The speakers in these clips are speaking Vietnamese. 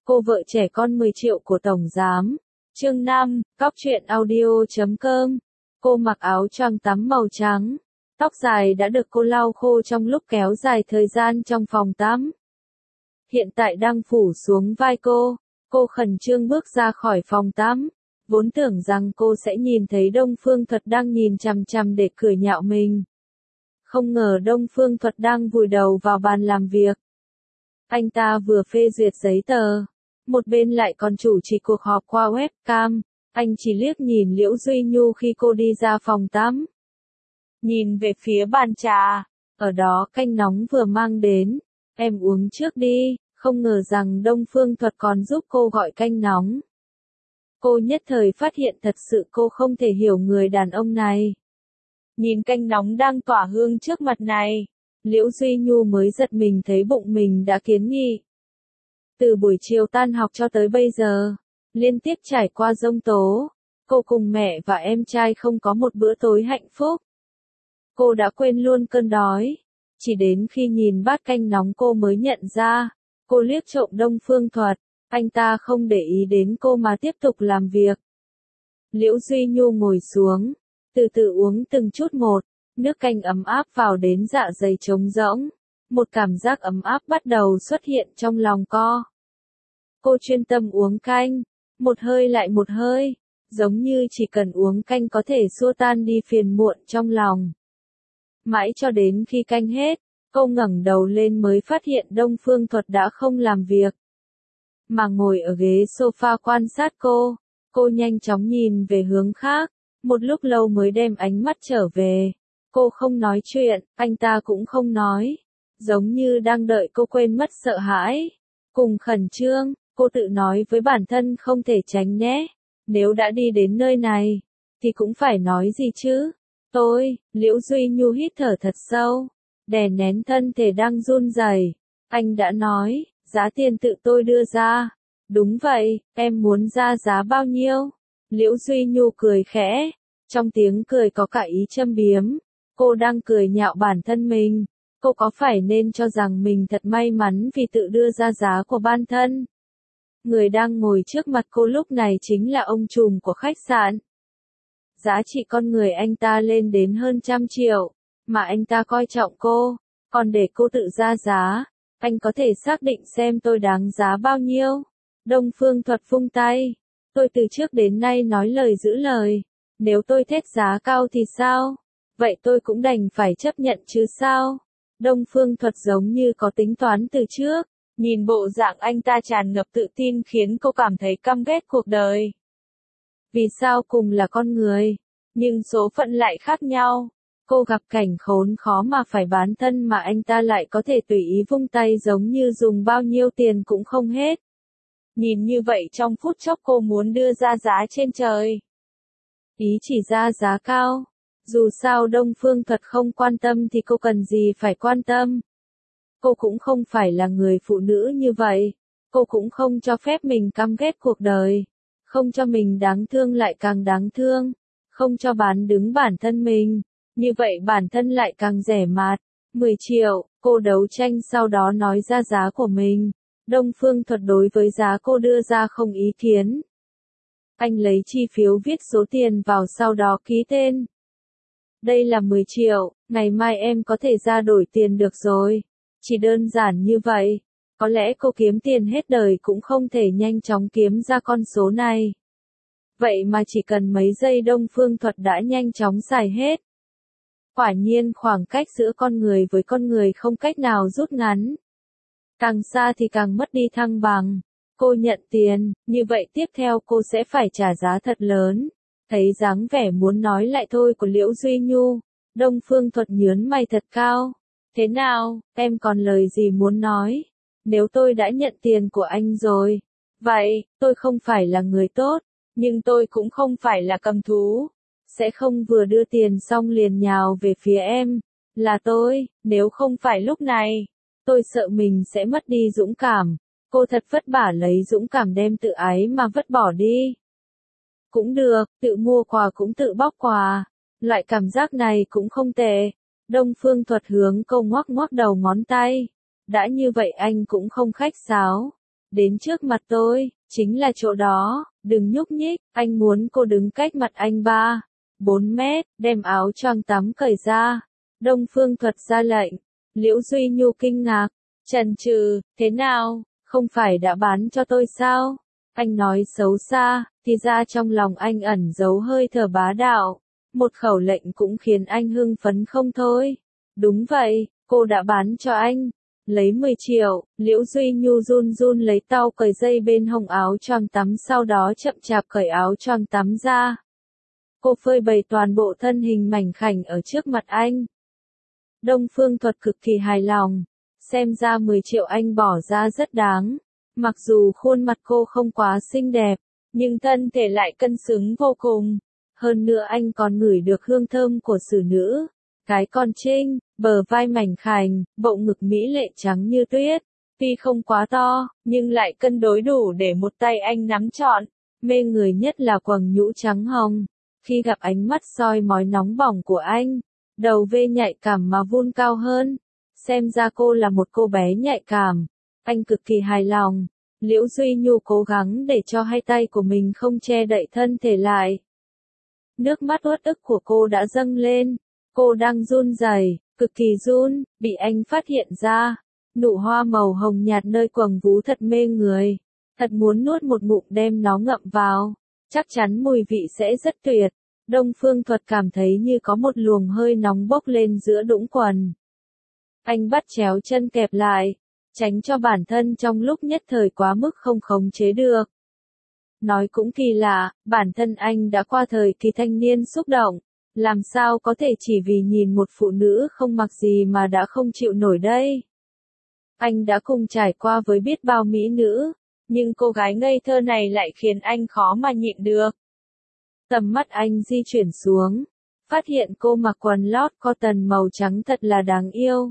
Cô vợ trẻ con 10 triệu của Tổng Giám. Chương 5, Cóc truyện audio.com. Cô mặc áo choàng tắm màu trắng. Tóc dài đã được cô lau khô trong lúc kéo dài thời gian trong phòng tắm. Hiện tại đang phủ xuống vai cô. Cô khẩn trương bước ra khỏi phòng tắm. Vốn tưởng rằng cô sẽ nhìn thấy Đông Phương Thuật đang nhìn chằm chằm để cười nhạo mình. Không ngờ Đông Phương Thuật đang vùi đầu vào bàn làm việc. Anh ta vừa phê duyệt giấy tờ. Một bên lại còn chủ trì cuộc họp qua webcam. Anh chỉ liếc nhìn Liễu Duy Nhu khi cô đi ra phòng tắm. Nhìn về phía bàn trà. Ở đó canh nóng vừa mang đến. Em uống trước đi. Không ngờ rằng Đông Phương Thuật còn giúp cô gọi canh nóng. Cô nhất thời phát hiện thật sự cô không thể hiểu người đàn ông này. Nhìn canh nóng đang tỏa hương trước mặt này, Liễu Duy Nhu mới giật mình thấy bụng mình đã kiến nghị. Từ buổi chiều tan học cho tới bây giờ, liên tiếp trải qua giông tố, cô cùng mẹ và em trai không có một bữa tối hạnh phúc. Cô đã quên luôn cơn đói. Chỉ đến khi nhìn bát canh nóng cô mới nhận ra, cô liếc trộm Đông Phương Thuật. Anh ta không để ý đến cô mà tiếp tục làm việc. Liễu Duy Nhu ngồi xuống, từ từ uống từng chút một, nước canh ấm áp vào đến dạ dày trống rỗng. Một cảm giác ấm áp bắt đầu xuất hiện trong lòng cô. Cô chuyên tâm uống canh, một hơi lại một hơi, giống như chỉ cần uống canh có thể xua tan đi phiền muộn trong lòng. Mãi cho đến khi canh hết, cô ngẩng đầu lên mới phát hiện Đông Phương Thuật đã không làm việc, mà ngồi ở ghế sofa quan sát cô. Cô nhanh chóng nhìn về hướng khác, một lúc lâu mới đem ánh mắt trở về. Cô không nói chuyện, anh ta cũng không nói, giống như đang đợi cô quên mất sợ hãi. Cùng khẩn trương, cô tự nói với bản thân không thể tránh né. Nếu đã đi đến nơi này, thì cũng phải nói gì chứ. Liễu Duy Nhu hít thở thật sâu, đè nén thân thể đang run rẩy. Anh đã nói, giá tiền tự tôi đưa ra. Đúng vậy, em muốn ra giá bao nhiêu? Liễu Duy Nhu cười khẽ, trong tiếng cười có cả ý châm biếm. Cô đang cười nhạo bản thân mình. Cô có phải nên cho rằng mình thật may mắn vì tự đưa ra giá của bản thân? Người đang ngồi trước mặt cô lúc này chính là ông trùm của khách sạn. Giá trị con người anh ta lên đến hơn 100 triệu, mà anh ta coi trọng cô, còn để cô tự ra giá. Anh có thể xác định xem tôi đáng giá bao nhiêu? Đông Phương Thuật vung tay. Tôi từ trước đến nay nói lời giữ lời. Nếu tôi thét giá cao thì sao? Vậy tôi cũng đành phải chấp nhận chứ sao? Đông Phương Thuật giống như có tính toán từ trước. Nhìn bộ dạng anh ta tràn ngập tự tin khiến cô cảm thấy căm ghét cuộc đời. Vì sao cùng là con người, nhưng số phận lại khác nhau? Cô gặp cảnh khốn khó mà phải bán thân mà anh ta lại có thể tùy ý vung tay giống như dùng bao nhiêu tiền cũng không hết. Nhìn như vậy trong phút chốc cô muốn đưa ra giá trên trời. Ý chỉ ra giá cao. Dù sao Đông Phương Thuật không quan tâm thì cô cần gì phải quan tâm. Cô cũng không phải là người phụ nữ như vậy. Cô cũng không cho phép mình căm ghét cuộc đời. Không cho mình đáng thương lại càng đáng thương. Không cho bán đứng bản thân mình. Như vậy bản thân lại càng rẻ mạt. 10 triệu, cô đấu tranh sau đó nói ra giá của mình. Đông Phương Thuật đối với giá cô đưa ra không ý kiến. Anh lấy chi phiếu viết số tiền vào sau đó ký tên. Đây là 10 triệu, ngày mai em có thể ra đổi tiền được rồi. Chỉ đơn giản như vậy. Có lẽ cô kiếm tiền hết đời cũng không thể nhanh chóng kiếm ra con số này. Vậy mà chỉ cần mấy giây Đông Phương Thuật đã nhanh chóng xài hết. Quả nhiên khoảng cách giữa con người với con người không cách nào rút ngắn. Càng xa thì càng mất đi thăng bằng. Cô nhận tiền, như vậy tiếp theo cô sẽ phải trả giá thật lớn. Thấy dáng vẻ muốn nói lại thôi của Liễu Duy Nhu, Đông Phương Thuật nhướng mày thật cao. Thế nào, em còn lời gì muốn nói? Nếu tôi đã nhận tiền của anh rồi, vậy, tôi không phải là người tốt, nhưng tôi cũng không phải là cầm thú. Sẽ không vừa đưa tiền xong liền nhào về phía em. Là tôi, nếu không phải lúc này, tôi sợ mình sẽ mất đi dũng cảm. Cô thật vất vả lấy dũng cảm đem tự ái mà vứt bỏ đi. Cũng được, tự mua quà cũng tự bóc quà. Loại cảm giác này cũng không tệ. Đông Phương Thuật hướng cô ngoắc ngoắc đầu ngón tay. Đã như vậy anh cũng không khách sáo. đến trước mặt tôi, chính là chỗ đó, đừng nhúc nhích, anh muốn cô đứng cách mặt anh 4 mét, đem áo choàng tắm cởi ra. Đông Phương Thuật ra lệnh. Liễu Duy Nhu kinh ngạc, chần chừ, thế nào, không phải đã bán cho tôi sao? Anh nói xấu xa, thì ra trong lòng anh ẩn giấu hơi thở bá đạo. Một khẩu lệnh cũng khiến anh hưng phấn không thôi. Đúng vậy, cô đã bán cho anh. Lấy 10 triệu, Liễu Duy Nhu run run lấy tau cởi dây bên hông áo choàng tắm, sau đó chậm chạp cởi áo choàng tắm ra. Cô phơi bày toàn bộ thân hình mảnh khảnh ở trước mặt anh. Đông Phương Thuật cực kỳ hài lòng. Xem ra 10 triệu anh bỏ ra rất đáng. Mặc dù khuôn mặt cô không quá xinh đẹp, nhưng thân thể lại cân xứng vô cùng. Hơn nữa anh còn ngửi được hương thơm của xử nữ. Cái con trinh, bờ vai mảnh khảnh, bộ ngực mỹ lệ trắng như tuyết. Tuy không quá to, nhưng lại cân đối đủ để một tay anh nắm trọn. Mê người nhất là quầng nhũ trắng hồng. Khi gặp ánh mắt soi mói nóng bỏng của anh, đầu V nhạy cảm mà vươn cao hơn. Xem ra cô là một cô bé nhạy cảm. Anh cực kỳ hài lòng. Liễu Duy Nhu cố gắng để cho hai tay của mình không che đậy thân thể lại. Nước mắt uất ức của cô đã dâng lên. Cô đang run rẩy, cực kỳ run, bị anh phát hiện ra. Nụ hoa màu hồng nhạt nơi quầng vú thật mê người. Thật muốn nuốt một ngụm đem nó ngậm vào. Chắc chắn mùi vị sẽ rất tuyệt. Đông Phương Thuật cảm thấy như có một luồng hơi nóng bốc lên giữa đũng quần. Anh bắt chéo chân kẹp lại, tránh cho bản thân trong lúc nhất thời quá mức không khống chế được. Nói cũng kỳ lạ, bản thân anh đã qua thời kỳ thanh niên xúc động, làm sao có thể chỉ vì nhìn một phụ nữ không mặc gì mà đã không chịu nổi đây. Anh đã cùng trải qua với biết bao mỹ nữ, nhưng cô gái ngây thơ này lại khiến anh khó mà nhịn được. Tầm mắt anh di chuyển xuống, phát hiện cô mặc quần lót cotton màu trắng thật là đáng yêu.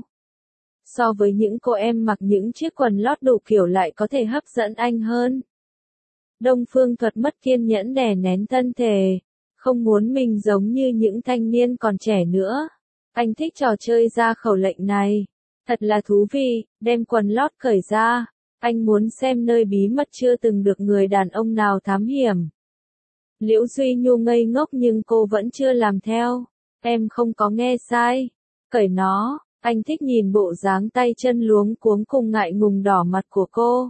So với những cô em mặc những chiếc quần lót đủ kiểu lại có thể hấp dẫn anh hơn. Đông Phương Thuật mất kiên nhẫn đè nén thân thể, không muốn mình giống như những thanh niên còn trẻ nữa. Anh thích trò chơi ra khẩu lệnh này. Thật là thú vị, đem quần lót cởi ra. Anh muốn xem nơi bí mật chưa từng được người đàn ông nào thám hiểm. Liễu Duy Nhu ngây ngốc nhưng cô vẫn chưa làm theo. Em không có nghe sai. Cởi nó, anh thích nhìn bộ dáng tay chân luống cuống cùng ngại ngùng đỏ mặt của cô.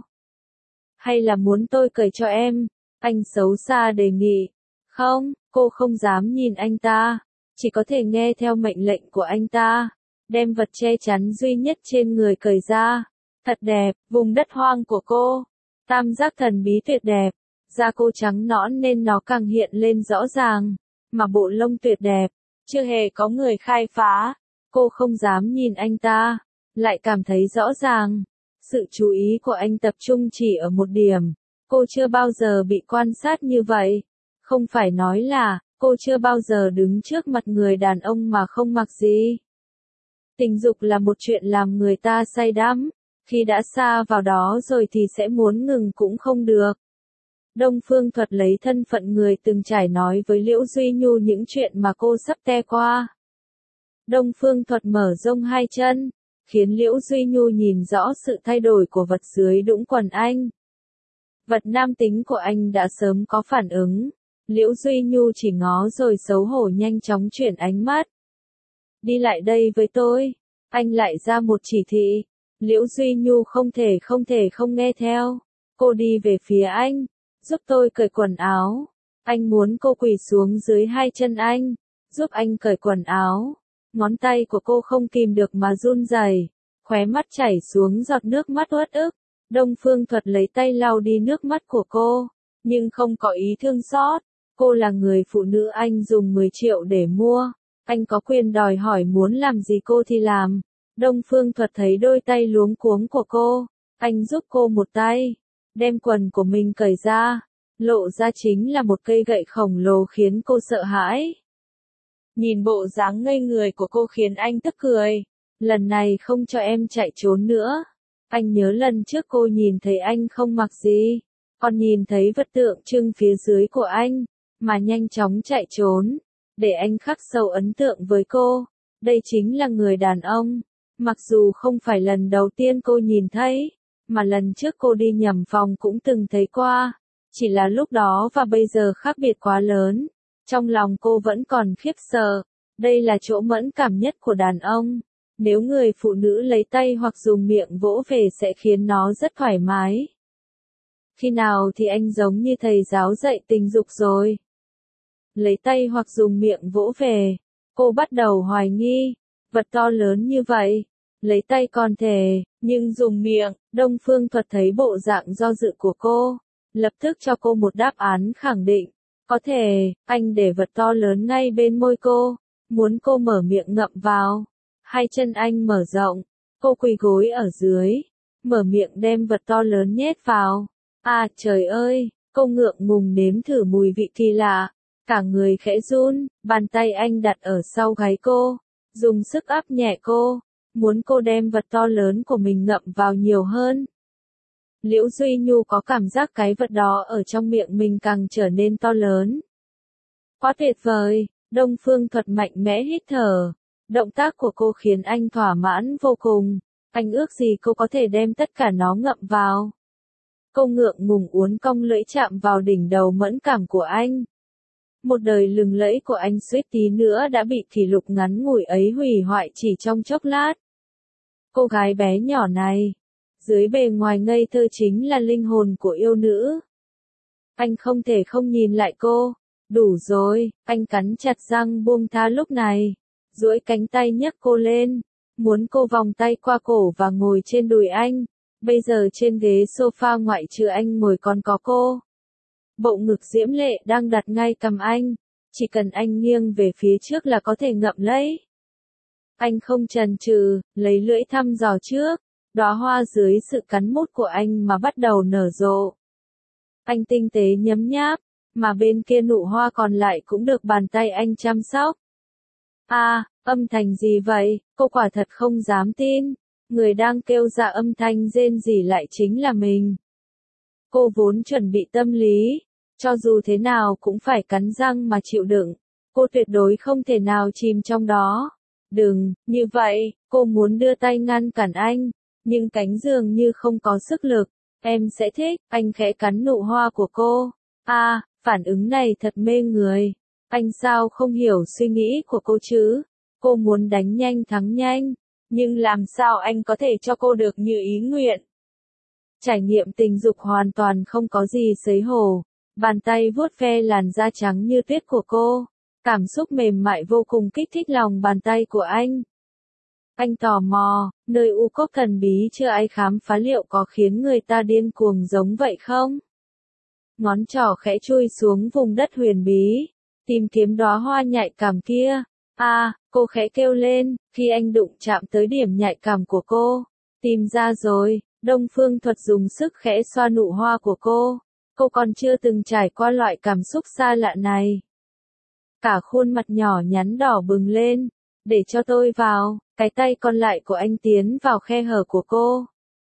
Hay là muốn tôi cởi cho em? Anh xấu xa đề nghị. Không, cô không dám nhìn anh ta. Chỉ có thể nghe theo mệnh lệnh của anh ta. Đem vật che chắn duy nhất trên người cởi ra. Thật đẹp, vùng đất hoang của cô. Tam giác thần bí tuyệt đẹp. Da cô trắng nõn nên nó càng hiện lên rõ ràng. Mà bộ lông tuyệt đẹp. Chưa hề có người khai phá. Cô không dám nhìn anh ta. Lại cảm thấy rõ ràng. Sự chú ý của anh tập trung chỉ ở một điểm. Cô chưa bao giờ bị quan sát như vậy. Không phải nói là, cô chưa bao giờ đứng trước mặt người đàn ông mà không mặc gì. Tình dục là một chuyện làm người ta say đắm. Khi đã sa vào đó rồi thì sẽ muốn ngừng cũng không được. Đông Phương Thuật lấy thân phận người từng trải nói với Liễu Duy Nhu những chuyện mà cô sắp te qua. Đông Phương Thuật mở rộng hai chân, khiến Liễu Duy Nhu nhìn rõ sự thay đổi của vật dưới đũng quần anh. Vật nam tính của anh đã sớm có phản ứng. Liễu Duy Nhu chỉ ngó rồi xấu hổ nhanh chóng chuyển ánh mắt. Đi lại đây với tôi. Anh lại ra một chỉ thị. Liễu Duy Nhu không thể không nghe theo. Cô đi về phía anh. Giúp tôi cởi quần áo. Anh muốn cô quỳ xuống dưới hai chân anh. Giúp anh cởi quần áo. Ngón tay của cô không kìm được mà run rẩy, khóe mắt chảy xuống giọt nước mắt uất ức. Đông Phương Thuật lấy tay lau đi nước mắt của cô, nhưng không có ý thương xót. Cô là người phụ nữ anh dùng 10 triệu để mua. Anh có quyền đòi hỏi muốn làm gì cô thì làm. Đông Phương Thuật thấy đôi tay luống cuống của cô. Anh giúp cô một tay. Đem quần của mình cởi ra. Lộ ra chính là một cây gậy khổng lồ khiến cô sợ hãi. Nhìn bộ dáng ngây người của cô khiến anh tức cười. Lần này không cho em chạy trốn nữa. Anh nhớ lần trước cô nhìn thấy anh không mặc gì. Còn nhìn thấy vật tượng trưng phía dưới của anh. Mà nhanh chóng chạy trốn. Để anh khắc sâu ấn tượng với cô. Đây chính là người đàn ông. Mặc dù không phải lần đầu tiên cô nhìn thấy. mà lần trước cô đi nhầm phòng cũng từng thấy qua. Chỉ là lúc đó và bây giờ khác biệt quá lớn. Trong lòng cô vẫn còn khiếp sợ. Đây là chỗ mẫn cảm nhất của đàn ông. Nếu người phụ nữ lấy tay hoặc dùng miệng vỗ về sẽ khiến nó rất thoải mái. Khi nào thì anh giống như thầy giáo dạy tình dục rồi? Lấy tay hoặc dùng miệng vỗ về. Cô bắt đầu hoài nghi. Vật to lớn như vậy. Lấy tay còn thể, nhưng dùng miệng. Đông Phương Thuật thấy bộ dạng do dự của cô. Lập tức cho cô một đáp án khẳng định. Có thể, anh để vật to lớn ngay bên môi cô. Muốn cô mở miệng ngậm vào. Hai chân anh mở rộng. Cô quỳ gối ở dưới. Mở miệng đem vật to lớn nhét vào. À trời ơi, cô ngượng ngùng nếm thử mùi vị kỳ lạ. Cả người khẽ run, bàn tay anh đặt ở sau gáy cô. Dùng sức áp nhẹ cô. Muốn cô đem vật to lớn của mình ngậm vào nhiều hơn. Liễu Duy Nhu có cảm giác cái vật đó ở trong miệng mình càng trở nên to lớn. Quá tuyệt vời, Đông Phương Thuật mạnh mẽ hít thở. Động tác của cô khiến anh thỏa mãn vô cùng. Anh ước gì cô có thể đem tất cả nó ngậm vào. Cô ngượng ngùng uốn cong lưỡi chạm vào đỉnh đầu mẫn cảm của anh. Một đời lừng lẫy của anh suýt tí nữa đã bị kỷ lục ngắn ngủi ấy hủy hoại chỉ trong chốc lát. Cô gái bé nhỏ này, dưới bề ngoài ngây thơ chính là linh hồn của yêu nữ. Anh không thể không nhìn lại cô. Đủ rồi, anh cắn chặt răng buông tha lúc này. Duỗi cánh tay nhấc cô lên. Muốn cô vòng tay qua cổ và ngồi trên đùi anh. Bây giờ trên ghế sofa ngoại trừ anh ngồi còn có cô. Bộ ngực diễm lệ đang đặt ngay cằm anh. Chỉ cần anh nghiêng về phía trước là có thể ngậm lấy. Anh không chần chừ, lấy lưỡi thăm dò trước. Đóa hoa dưới sự cắn mút của anh mà bắt đầu nở rộ. Anh tinh tế nhấm nháp, mà bên kia nụ hoa còn lại cũng được bàn tay anh chăm sóc. À, âm thanh gì vậy? Cô quả thật không dám tin. Người đang kêu ra âm thanh rên rỉ lại chính là mình. Cô vốn chuẩn bị tâm lý. Cho dù thế nào cũng phải cắn răng mà chịu đựng. Cô tuyệt đối không thể nào chìm trong đó. Đừng, như vậy, cô muốn đưa tay ngăn cản anh. Nhưng cánh dường như không có sức lực. Em sẽ thích, anh khẽ cắn nụ hoa của cô. À, phản ứng này thật mê người. Anh sao không hiểu suy nghĩ của cô chứ? Cô muốn đánh nhanh thắng nhanh. Nhưng làm sao anh có thể cho cô được như ý nguyện? Trải nghiệm tình dục hoàn toàn không có gì xấu hổ. Bàn tay vuốt ve làn da trắng như tuyết của cô. Cảm xúc mềm mại vô cùng kích thích lòng bàn tay của anh. Anh tò mò, nơi u cốc thần bí chưa ai khám phá liệu có khiến người ta điên cuồng giống vậy không? Ngón trỏ khẽ chui xuống vùng đất huyền bí, tìm kiếm đóa hoa nhạy cảm kia. À, cô khẽ kêu lên, khi anh đụng chạm tới điểm nhạy cảm của cô. Tìm ra rồi, Đông Phương Thuật dùng sức khẽ xoa nụ hoa của cô. Cô còn chưa từng trải qua loại cảm xúc xa lạ này. Cả khuôn mặt nhỏ nhắn đỏ bừng lên. Để cho tôi vào, cái tay còn lại của anh tiến vào khe hở của cô.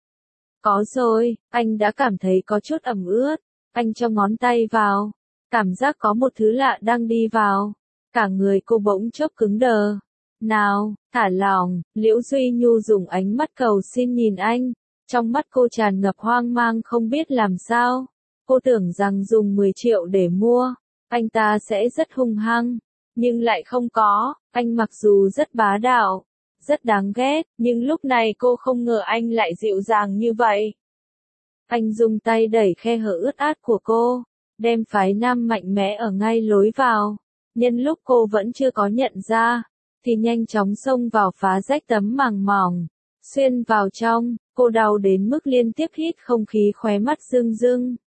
Có rồi, anh đã cảm thấy có chút ẩm ướt. Anh cho ngón tay vào. Cảm giác có một thứ lạ đang đi vào. Cả người cô bỗng chốc cứng đờ. Nào, thả lỏng, Liễu Duy Nhu dùng ánh mắt cầu xin nhìn anh. Trong mắt cô tràn ngập hoang mang không biết làm sao. Cô tưởng rằng dùng 10 triệu để mua, anh ta sẽ rất hung hăng. Nhưng lại không có, anh mặc dù rất bá đạo, rất đáng ghét, nhưng lúc này cô không ngờ anh lại dịu dàng như vậy. Anh dùng tay đẩy khe hở ướt át của cô, đem phái nam mạnh mẽ ở ngay lối vào. Nhân lúc cô vẫn chưa có nhận ra, thì nhanh chóng xông vào phá rách tấm màng mỏng, xuyên vào trong, cô đau đến mức liên tiếp hít không khí khóe mắt rưng rưng.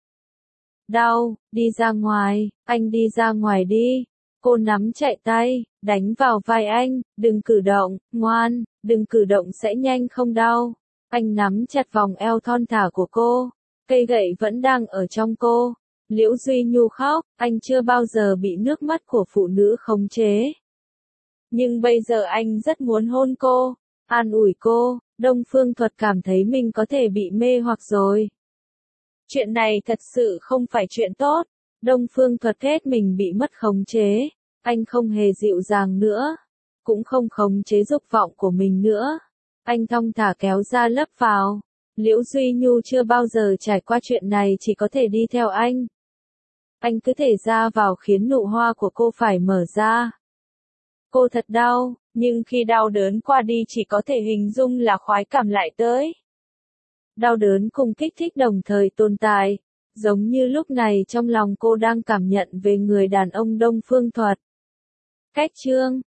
Đau, đi ra ngoài, anh đi ra ngoài đi. Cô nắm chạy tay, đánh vào vai anh, đừng cử động, ngoan, đừng cử động sẽ nhanh không đau. Anh nắm chặt vòng eo thon thả của cô, cây gậy vẫn đang ở trong cô. Liễu Duy Nhu khóc, anh chưa bao giờ bị nước mắt của phụ nữ khống chế. Nhưng bây giờ anh rất muốn hôn cô, an ủi cô. Đông Phương Thuật cảm thấy mình có thể bị mê hoặc rồi. Chuyện này thật sự không phải chuyện tốt. Đông Phương Thuật ghét mình bị mất khống chế. Anh không hề dịu dàng nữa. Cũng không khống chế dục vọng của mình nữa. Anh thong thả kéo ra lấp vào. Liễu Duy Nhu chưa bao giờ trải qua chuyện này, chỉ có thể đi theo anh. Anh cứ thể ra vào khiến nụ hoa của cô phải mở ra. Cô thật đau, nhưng khi đau đớn qua đi chỉ có thể hình dung là khoái cảm lại tới. Đau đớn cùng kích thích đồng thời tồn tại, giống như lúc này trong lòng cô đang cảm nhận về người đàn ông Đông Phương Thuật. Cách chương